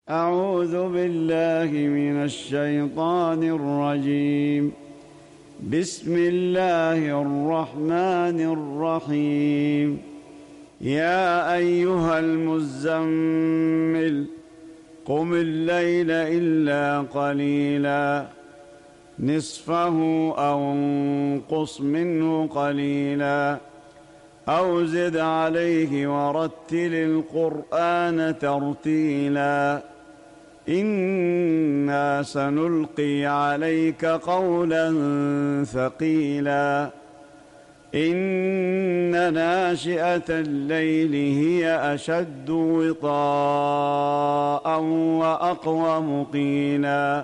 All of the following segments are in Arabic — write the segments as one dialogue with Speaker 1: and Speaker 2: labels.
Speaker 1: أعوذ بالله من الشيطان الرجيم. بسم الله الرحمن الرحيم. يا أيها المزمل قم الليل إلا قليلا نصفه أو انقص منه قليلا أو زد عليه ورتل القرآن ترتيلا إنا سنلقي عليك قولا ثقيلا إن ناشئة الليل هي أشد وطاء وأقوم قيلا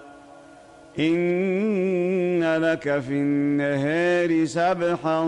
Speaker 1: إن لك في النهار سبحا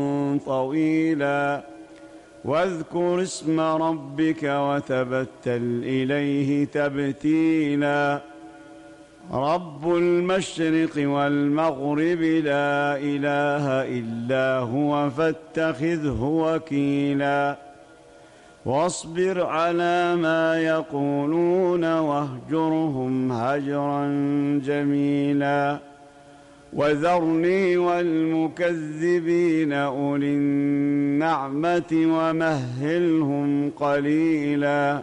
Speaker 1: طويلا واذكر اسم ربك وتبتل إليه تبتيلا رب المشرق والمغرب لا إله إلا هو فاتخذه وكيلا واصبر على ما يقولون واهجرهم هجرا جميلا وذرني والمكذبين أولي النعمة ومهلهم قليلا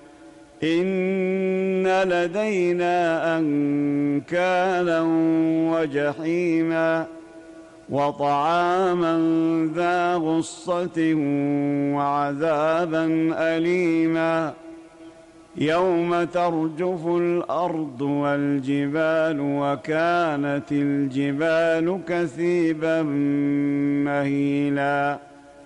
Speaker 1: إن لدينا أنكالا وجحيما وطعاما ذا غصة وعذابا أليما يوم ترجف الأرض والجبال وكانت الجبال كثيبا مهيلا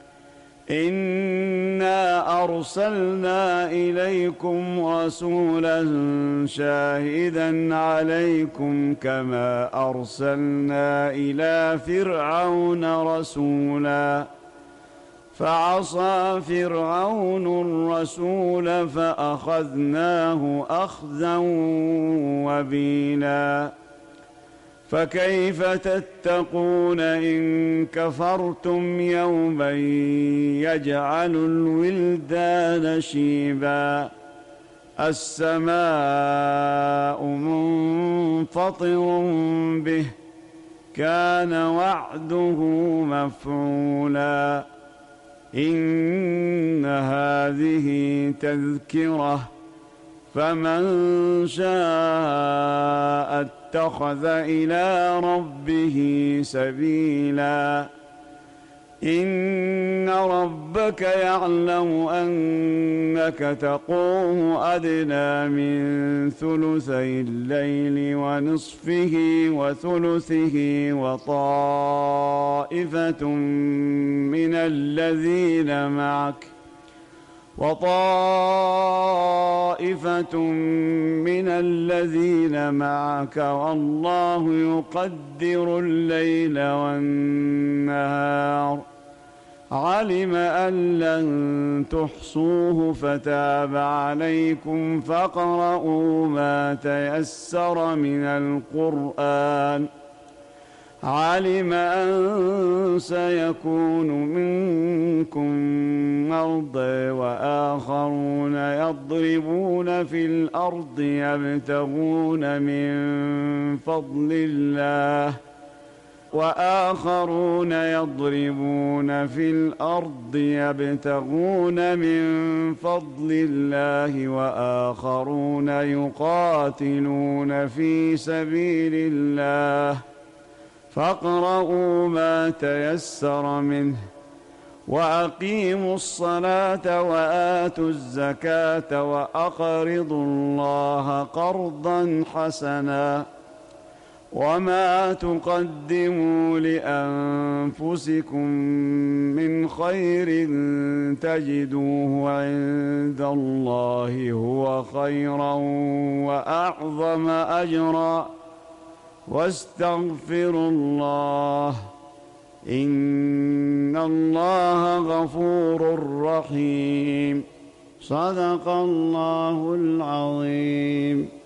Speaker 1: إنا أرسلنا إليكم رسولا شاهدا عليكم كما أرسلنا إلى فرعون رسولا فعصى فرعون الرسول فأخذناه أخذا وبيلا فكيف تتقون إن كفرتم يوما يجعل الولدان شيبا السماء منفطر به كان وعده مفعولا إن هذه تذكرة فمن شاء اتخذ إلى ربه سبيلا إن ربك يعلم أنك تقوم أدنى من ثلثي الليل ونصفه وثلثه وطائفة من الذين معك والله يقدر الليل والنهار علم أن لن تحصوه فتاب عليكم فاقرؤوا ما تيسر من القرآن علم أن سيكون منكم مرضى وآخرون يضربون في الأرض يبتغون من فضل الله وآخرون يقاتلون في سبيل الله فاقرؤوا ما تيسر منه وأقيموا الصلاة وآتوا الزكاة وأقرضوا الله قرضا حسنا وما تقدموا لأنفسكم من خير تجدوه عند الله هو خيرا وأعظم أجرا واستغفروا الله إن الله غفور رحيم صدق الله العظيم.